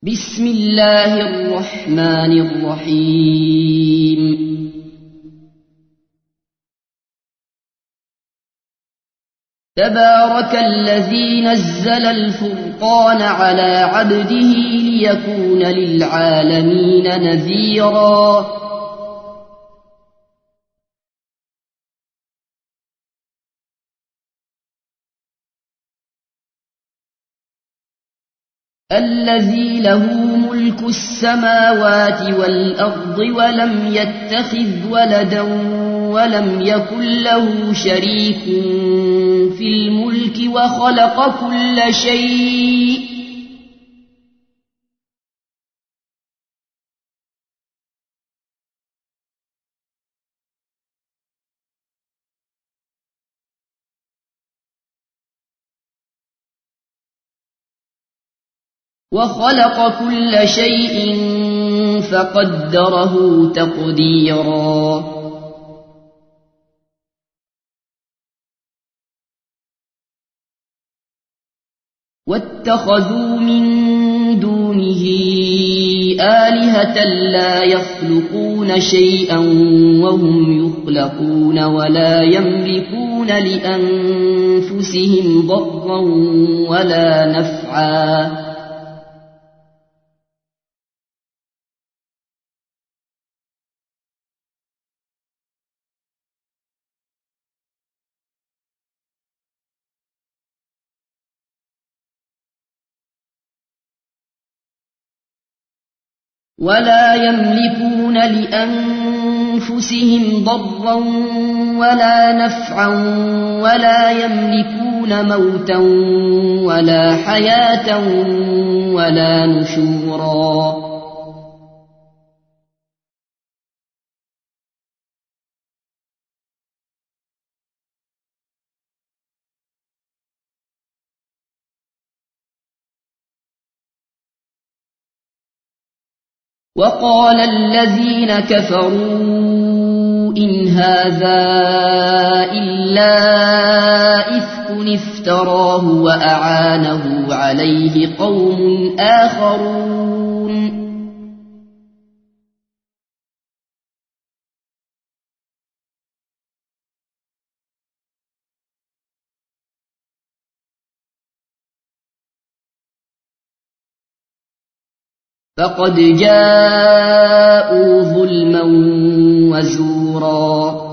بسم الله الرحمن الرحيم. تبارك الذي نزل الفرقان على عبده ليكون للعالمين نذيرا. الذي له ملك السماوات والأرض ولم يتخذ ولدا ولم يكن له شريك في الملك وخلق كل شيء فقدره تقديرا. واتخذوا من دونه آلهة لا يخلقون شيئا وهم يخلقون ولا يملكون لأنفسهم ضرا ولا نفعا. ولا يملكون لأنفسهم ضرا ولا نفعا ولا يملكون موتا ولا حياة ولا نشورا. وقال الذين كفروا إن هذا إلا إفك افتراه وأعانه عليه قوم آخرون. فقد جاءوا ظلما وزورا.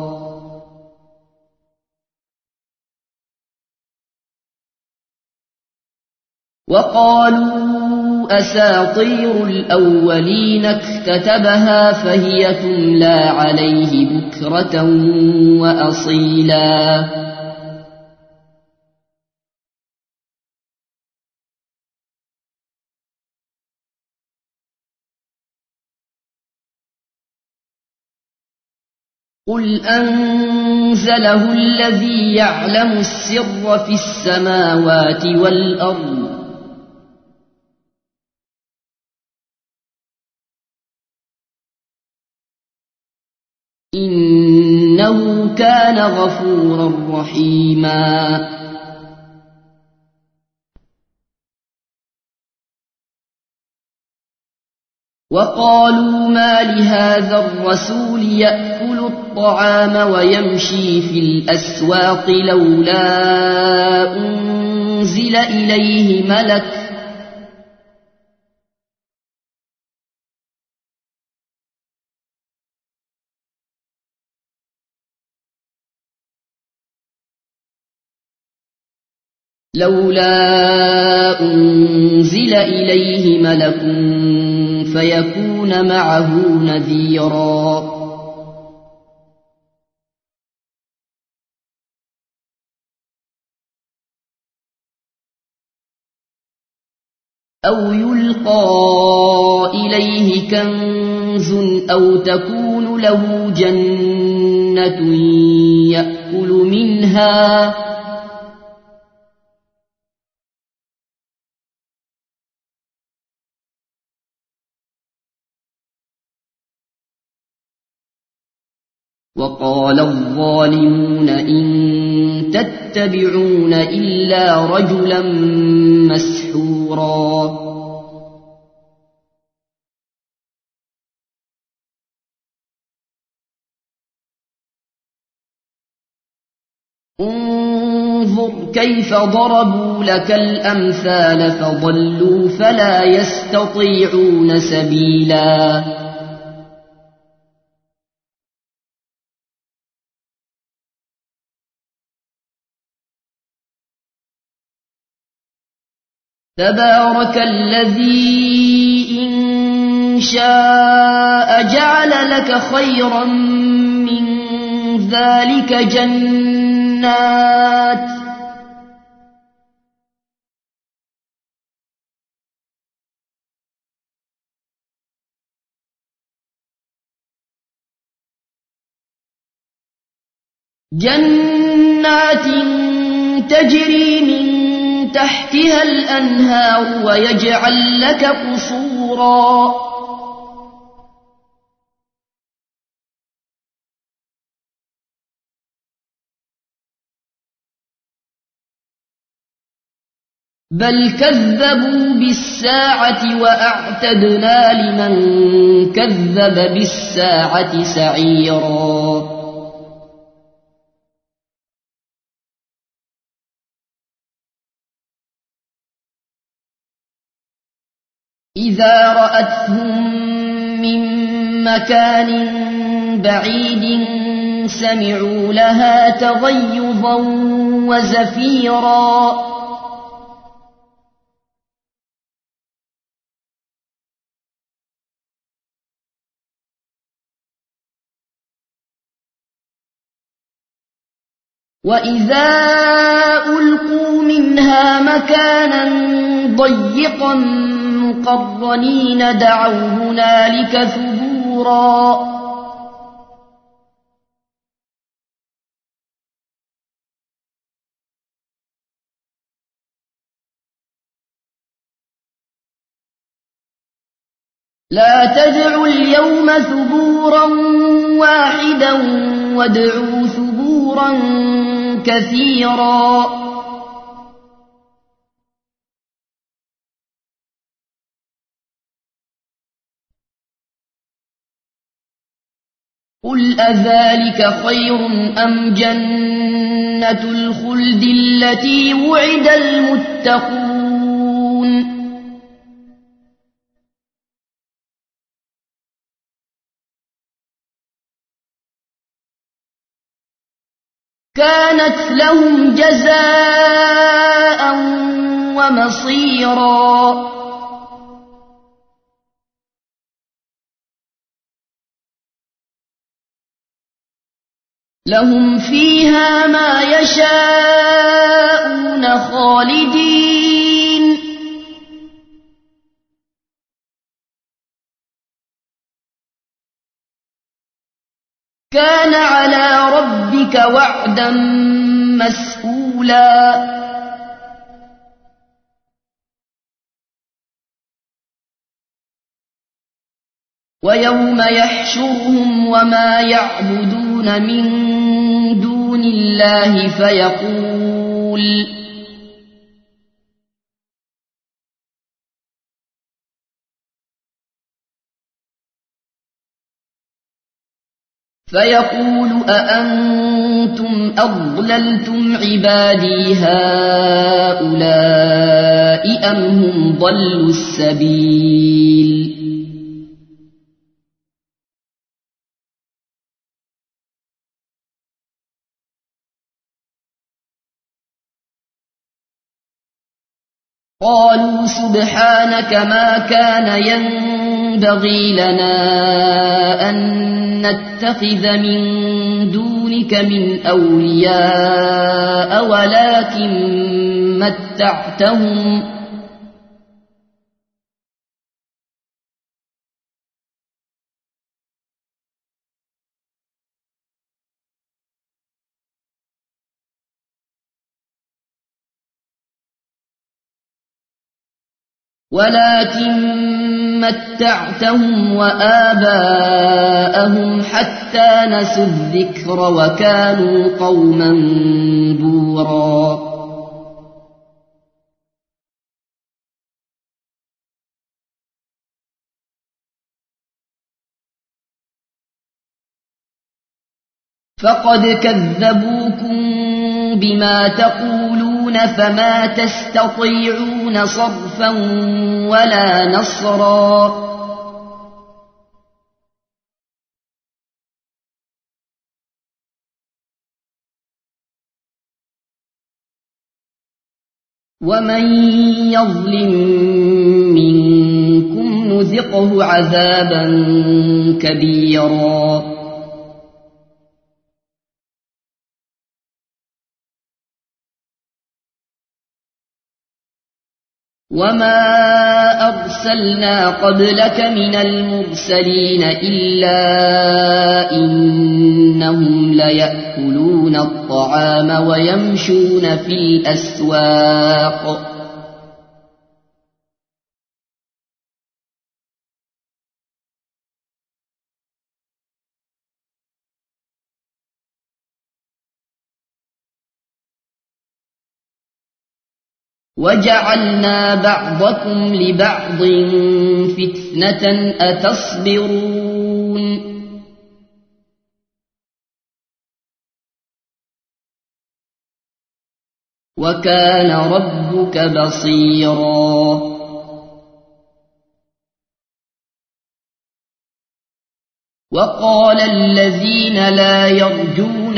وقالوا أساطير الأولين اكتتبها فهي تملى عليه بكرة وأصيلا. قل أنزله الذي يعلم السر في السماوات والأرض إنه كان غفورا رحيما. وقالوا ما لهذا الرسول يأكل الطعام ويمشي في الأسواق لولا أنزل إليه ملك فيكون معه نذيرا. أو يلقى إليه كنز أو تكون له جنة يأكل منها وقال الظالمون إن تتبعون إلا رجلا مسحورا. كيف ضربوا لك الأمثال فضلوا فلا يستطيعون سبيلا تبارك الذي إن شاء جعل لك خيرا من ذلك جنات تجري من تحتها الأنهار ويجعل لك قصورا بل كذبوا بالساعة وأعتدنا لمن كذب بالساعة سعيرا إذا رأتهم من مكان بعيد سمعوا لها تغيظا وزفيرا وإذا ألقوا منها مكانا ضيقا مقرنين دعوا هنالك ثبورا لا تدعوا اليوم ثبورا واحدا وادعوا ثبورا كثيرا قل أذلك خير أم جنة الخلد التي وعد المتقون كانت لهم جزاء ومصيرا لهم فيها ما يشاءون خالدين كان على ربك وعدا مسئولا ويوم يحشرهم وما يعبدون من دون الله فيقول أأنتم أضللتم عبادي هؤلاء أم هم ضلوا السبيل قالوا سبحانك ما كان ينبغي لنا أن نتخذ من دونك من أولياء ولكن متعتهم وآباءهم حتى نسوا الذكر وكانوا قوما بورا فقد كذبوكم بما تقولون تتقون فما تستطيعون صرفا ولا نصرا ومن يظلم منكم نذقه عذابا كبيرا وما أرسلنا قبلك من المرسلين إلا إنهم ليأكلون الطعام ويمشون في الأسواق وجعلنا بعضكم لبعض فتنة أتصبرون وكان ربك بصيرا وقال الذين لا يرجون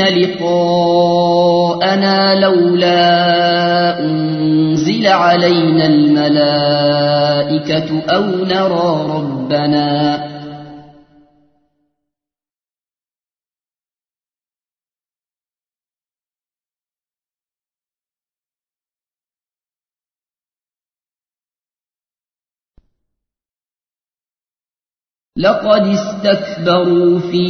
لقاءنا لولا أنزل علينا الملائكة أو نرى ربنا لقد استكبروا في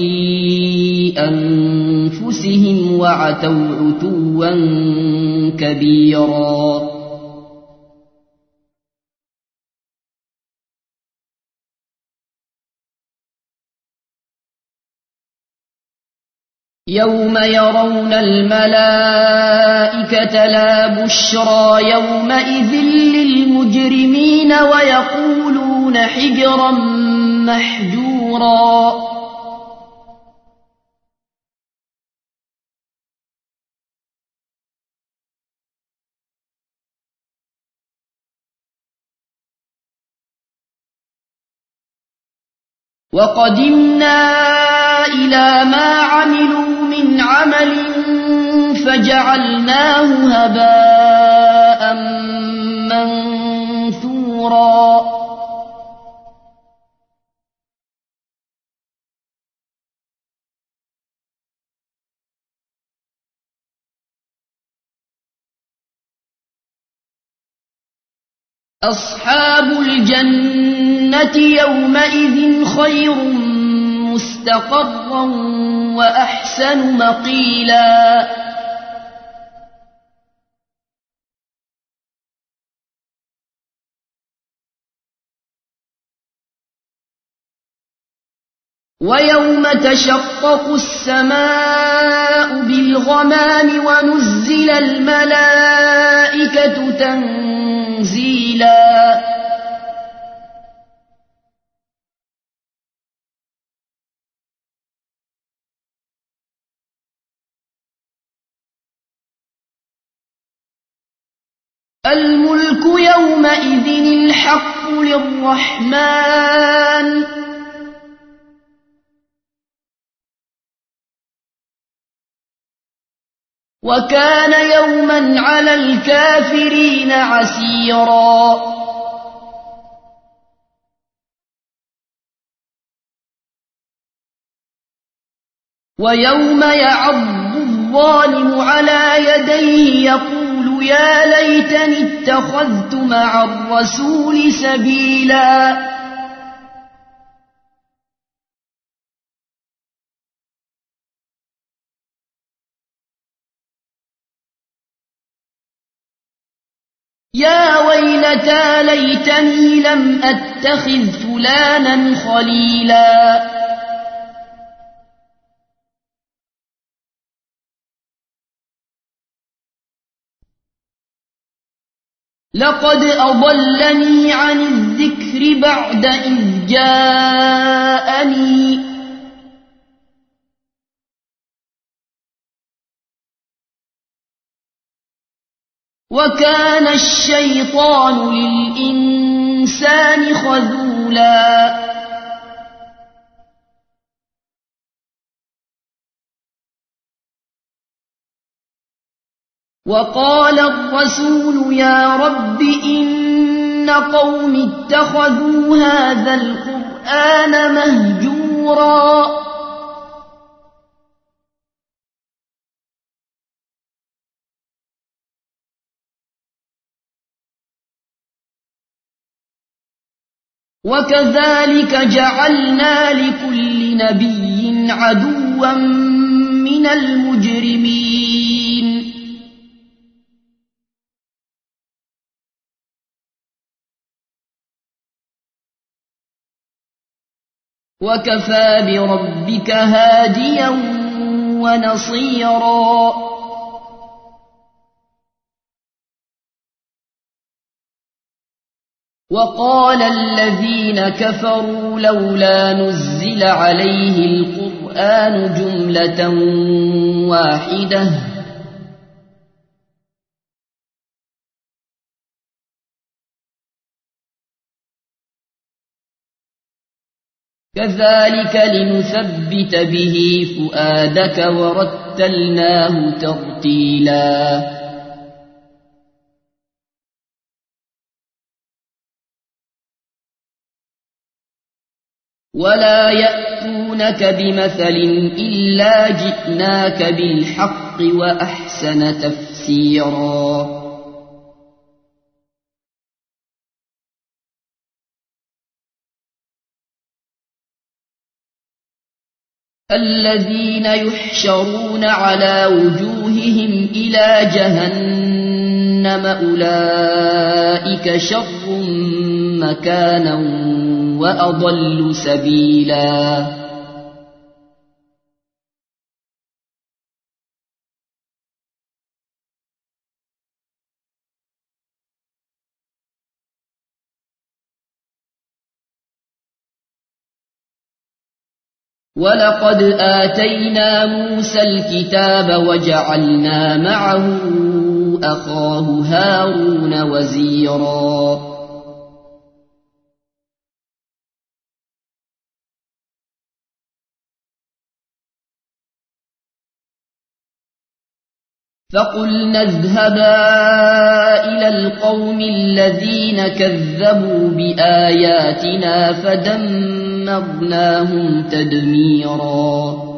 أنفسهم وعتوا عتوا كبيرا يوم يرون الملائكة لا بشرى يومئذ للمجرمين ويقولون حجرا محجورا وقدمنا إلى ما عملوا من عمل فجعلناه هباء منثورا أصحاب الجنة يومئذ خير مستقرا وأحسن مقيلا ويوم تشقق السماء بالغمام ونزل الملائكة تنزيلا الملك يومئذ الحق للرحمن وكان يوما على الكافرين عسيرا ويوم يعض الظالم على يديه يقول يا ليتني اتخذت مع الرسول سبيلا يا ويلتى ليتني لم أتخذ فلانا خليلا لقد أضلني عن الذكر بعد إذ جاءني وكان الشيطان للإنسان خذولا وقال الرسول يا رب إن قوم اتخذوا هذا القرآن مهجورا وكذلك جعلنا لكل نبي عدوا من المجرمين وكفى بربك هاديا ونصيرا وقال الذين كفروا لولا نزل عليه القرآن جملة واحدة كذلك لنثبت به فؤادك ورتلناه ترتيلا ولا يأتونك بمثل إلا جئناك بالحق وأحسن تفسيرا الذين يحشرون على وجوههم إلى جهنم أولئك شر مكانا وأضل سبيلا ولقد آتينا موسى الكتاب وجعلنا معه أخاه هارون وزيرا فقلنا اذهبا إلى القوم الذين كذبوا بآياتنا فدمرناهم تدميرا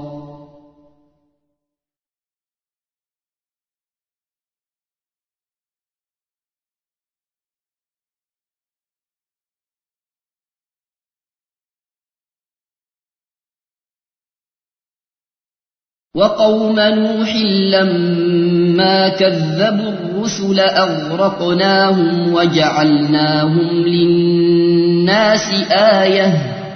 وقوم نوح لما كذبوا الرسل أغرقناهم وجعلناهم للناس آية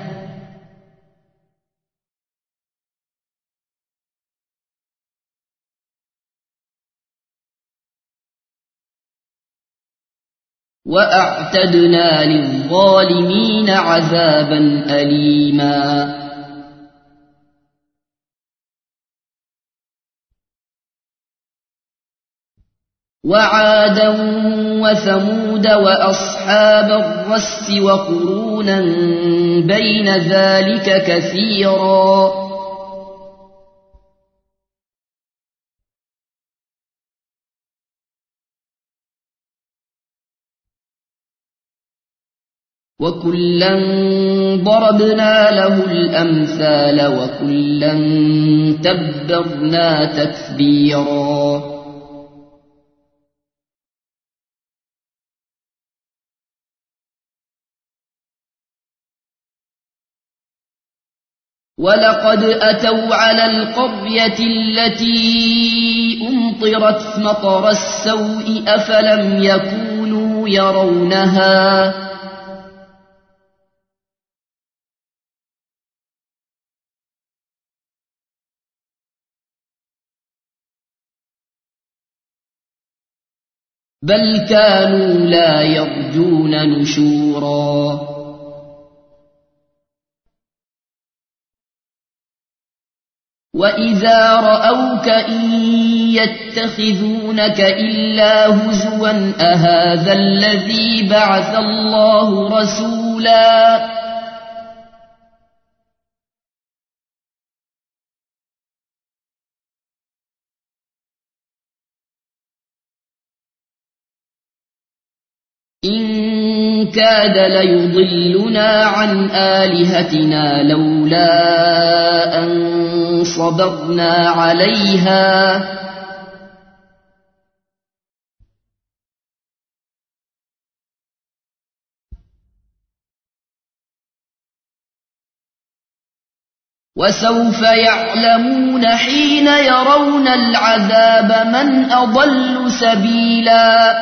وأعتدنا للظالمين عذابا أليما وعادا وثمود وأصحاب الرس وقرونا بين ذلك كثيرا وكلا ضربنا له الأمثال وكلا تبرنا تتبيرا ولقد أتوا على القرية التي أمطرت مطر السوء أفلم يكونوا يرونها بل كانوا لا يرجون نشورا وإذا رأوك إن يتخذونك إلا هزوا أهذا الذي بعث الله رسولا إن كاد ليضلنا عن آلهتنا لولا أن صبرنا عليها وسوف يعلمون حين يرون العذاب من أضل سبيلا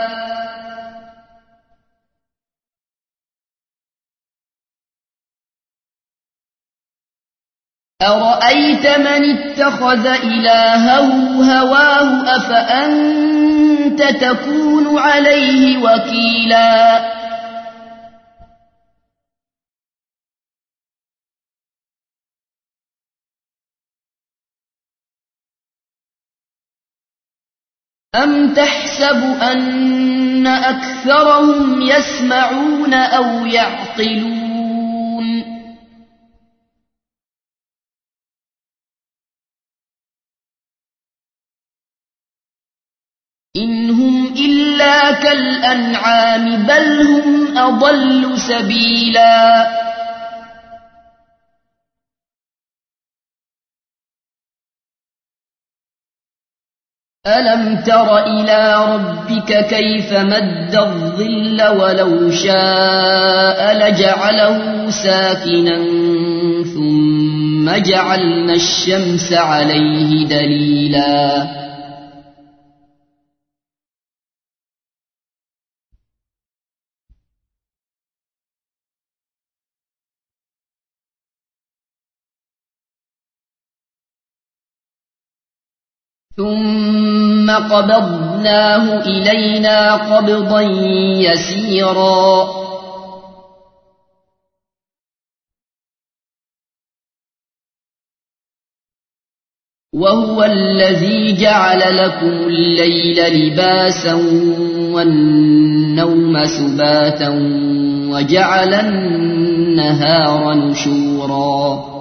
أرأيت من اتخذ إلهه هواه أفأنت تكون عليه وكيلا أم تحسب أن أكثرهم يسمعون أو يعقلون إن هم إلا كالأنعام بل هم أضل سبيلا ألم تر إلى ربك كيف مد الظل ولو شاء لجعله ساكنا ثم جعلنا الشمس عليه دليلا ثم قبضناه إلينا قبضا يسيرا وهو الذي جعل لكم الليل لباسا والنوم سباتا وجعل النهار نشورا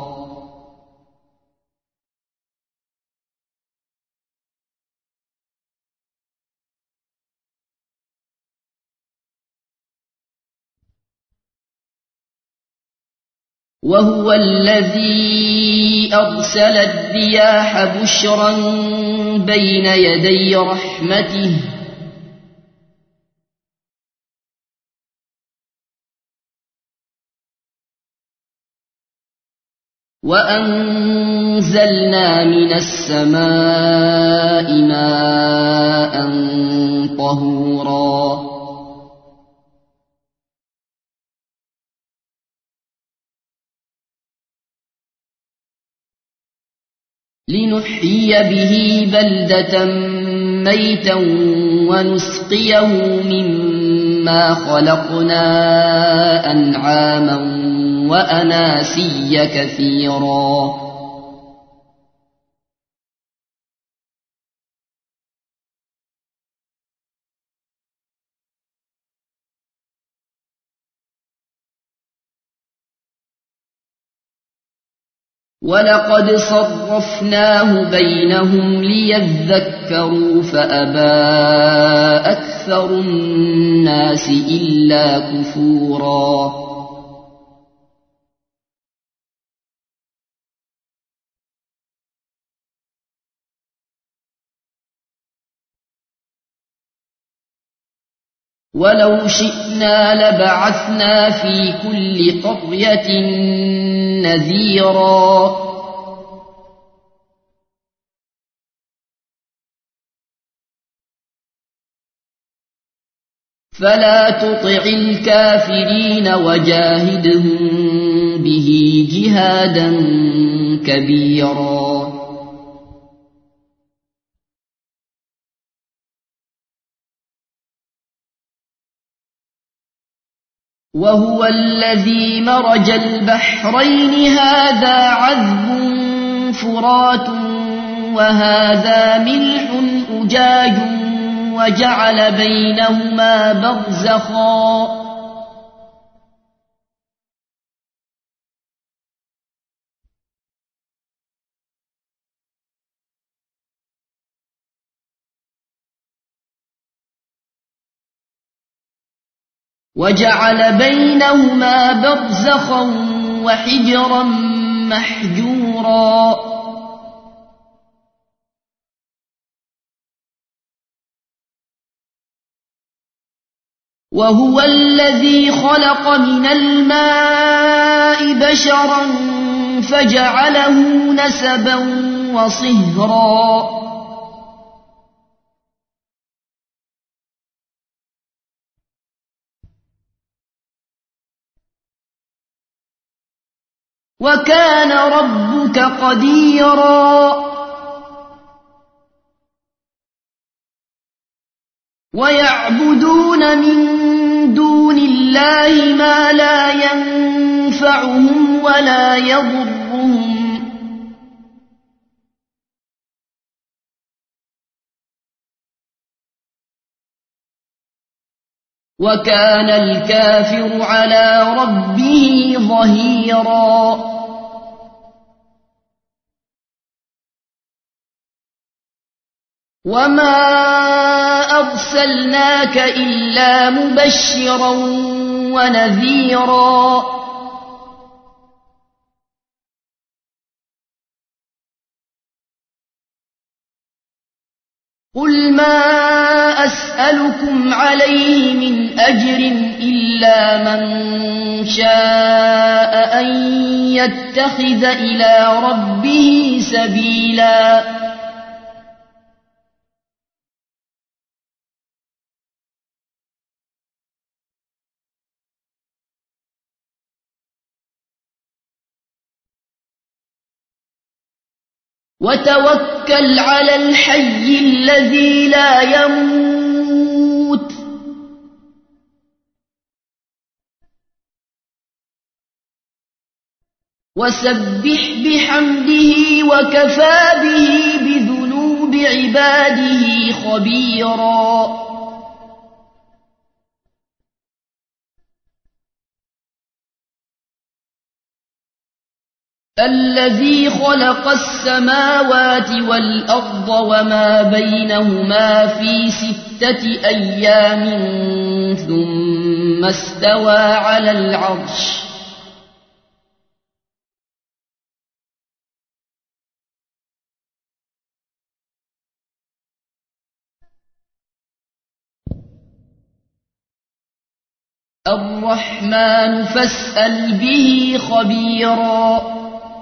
وهو الذي أرسل الرياح بشرا بين يدي رحمته وأنزلنا من السماء ماء طهورا لنحيي به بلدة ميتا ونسقيه مما خلقنا أنعاما وأناسيا كثيرا ولقد صرفناه بينهم ليذكروا فأبى أكثر الناس إلا كفورا ولو شئنا لبعثنا في كل قرية نذيرا فلا تطع الكافرين وجاهدهم به جهادا كبيرا وهو الذي مرج البحرين هذا عذب فرات وهذا ملح أجاج وجعل بينهما برزخا وحجرا محجورا وهو الذي خلق من الماء بشرا فجعله نسبا وصهرا وكان ربك قديرا ويعبدون من دون الله ما لا ينفعهم ولا يضرهم وكان الكافر على ربه ظهيرا وما أرسلناك إلا مبشرا ونذيرا قل ما أسألكم عليه من أجر إلا من شاء أن يتخذ إلى ربه سبيلا وتوكل على الحي الذي لا يموت وسبح بحمده وكفى به بذنوب عباده خبيرا الذي خلق السماوات والأرض وما بينهما في 6 أيام ثم استوى على العرش الرحمن فاسأل به خبيرا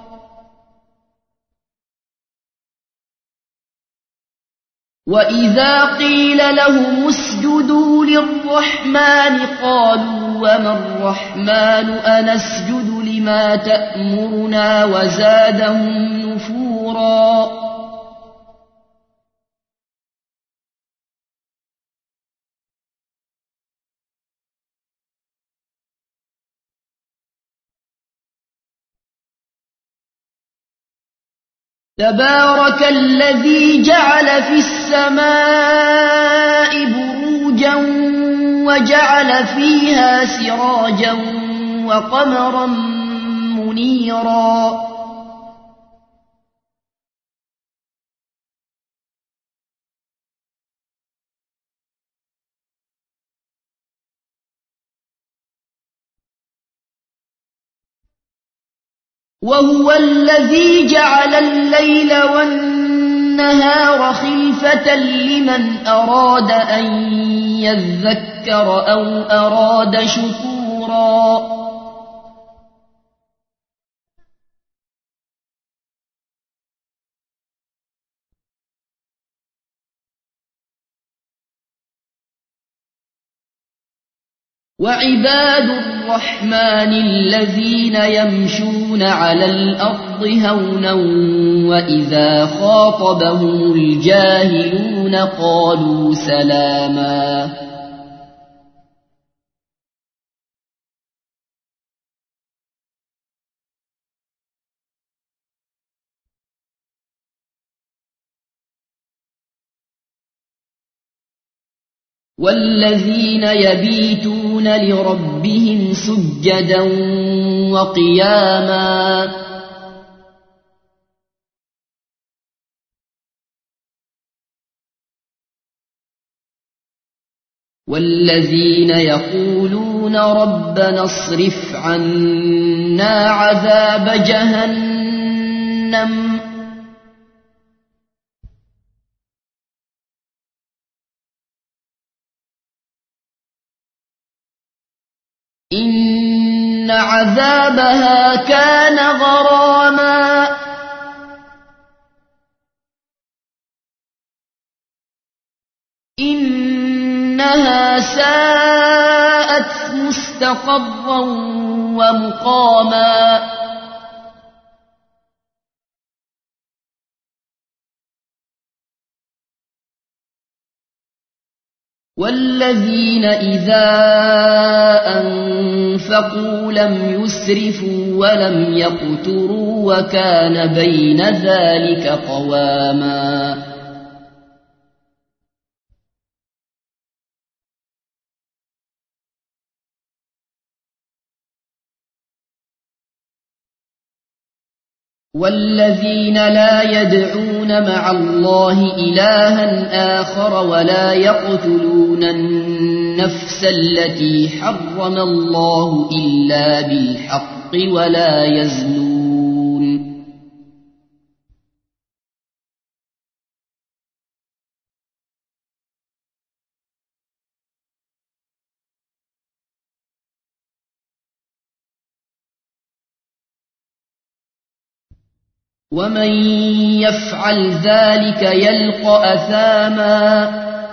وإذا قيل لهم اسجدوا للرحمن قالوا وما الرحمن أنسجد لما تأمرنا وزادهم نفورا تبارك الذي جعل في السماء بروجا وجعل فيها سراجا وقمرا منيرا وهو الذي جعل الليل والنهار خلفة لمن أراد أن يذكر أو أراد شكورا وعباد الرحمن الذين يمشون على الأرض هونا وإذا خاطبهم الجاهلون قالوا سلاما والذين يبيتون لربهم سجدا وقياما والذين يقولون ربنا اصرف عنا عذاب جهنم إن عذابها كان غراما إنها ساءت مستقرا ومقاما والذين إذا أنفقوا لم يسرفوا ولم يقتروا وكان بين ذلك قواما والذين لا يدعون مع الله إلها آخر ولا يقتلون النفس التي حرم الله إلا بالحق ولا يزنون ومن يفعل ذلك يلقى أثاما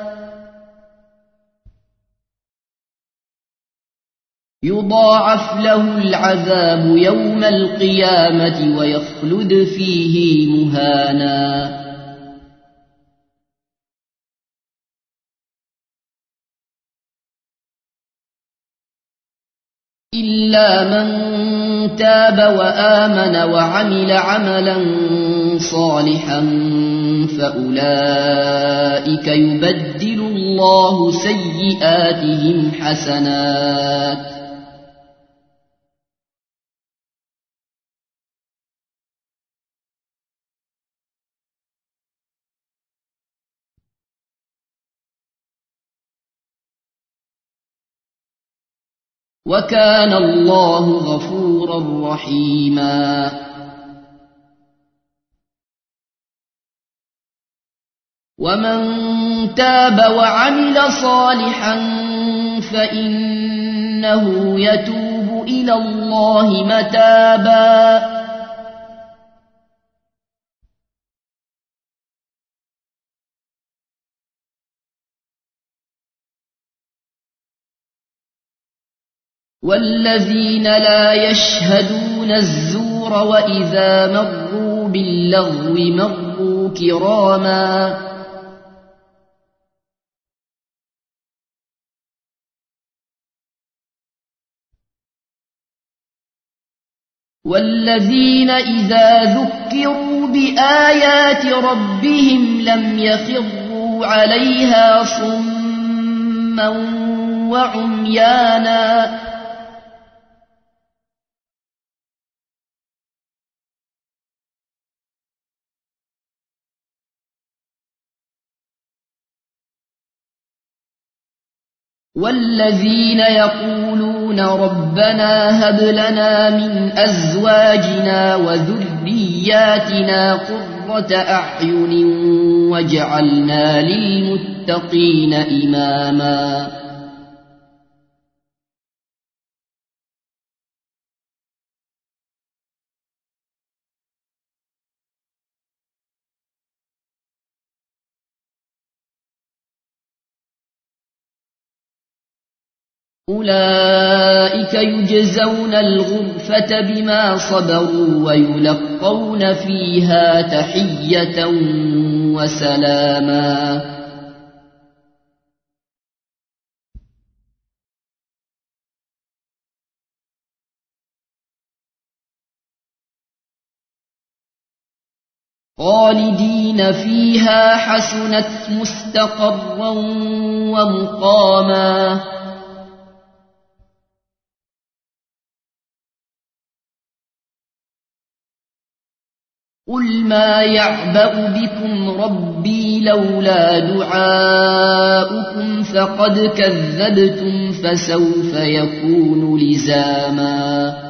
يضاعف له العذاب يوم القيامة ويخلد فيه مهانا إلا من تاب وآمن وعمل عملا صالحا فأولئك يبدل الله سيئاتهم حسنات وكان الله غفورا رحيما ومن تاب وعمل صالحا فإنه يتوب إلى الله متابا والذين لا يشهدون الزور وإذا مروا باللغو مروا كراما والذين إذا ذكروا بآيات ربهم لم يخروا عليها صما وعميانا والذين يقولون ربنا هب لنا من أزواجنا وذرياتنا قرة أعين واجعلنا للمتقين إماما أولئك يجزون الغرفة بما صبروا ويلقون فيها تحية وسلاما خالدين فيها حسنت مستقرا ومقاما قل ما يعبأ بكم ربي لولا دعاؤكم فقد كذبتم فسوف يكون لزاما